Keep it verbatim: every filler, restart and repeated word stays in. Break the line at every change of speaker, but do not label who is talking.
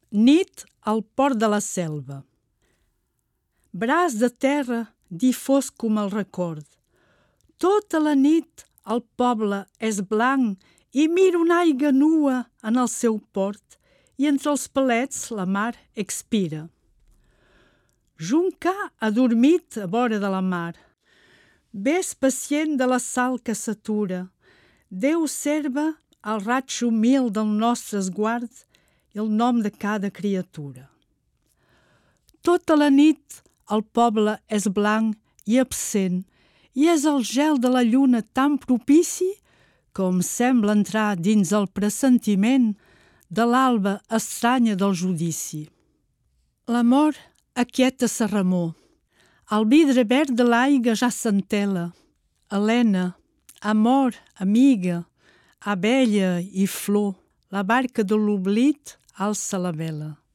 Nit al port de la Selva. Braç de terra difós com el record. Tota la nit el poble és blanc i mira una aigua nua en el seu port i entre els palets la mar expira. Juncà adormit a vora de la mar. Ves pacient de la sal que s'atura. Déu serva el raig humil del nostre esguard i el nom de cada criatura. Tota la nit el poble és blanc i absent i és el gel de la lluna tan propici com sembla entrar dins el pressentiment de l'alba estranya del judici. L'amor aquieta sa remor. El vidre verd de l'aigua ja s'entela. Helena, amor, amiga, abella i flor, la barca de l'oblit alça la vela.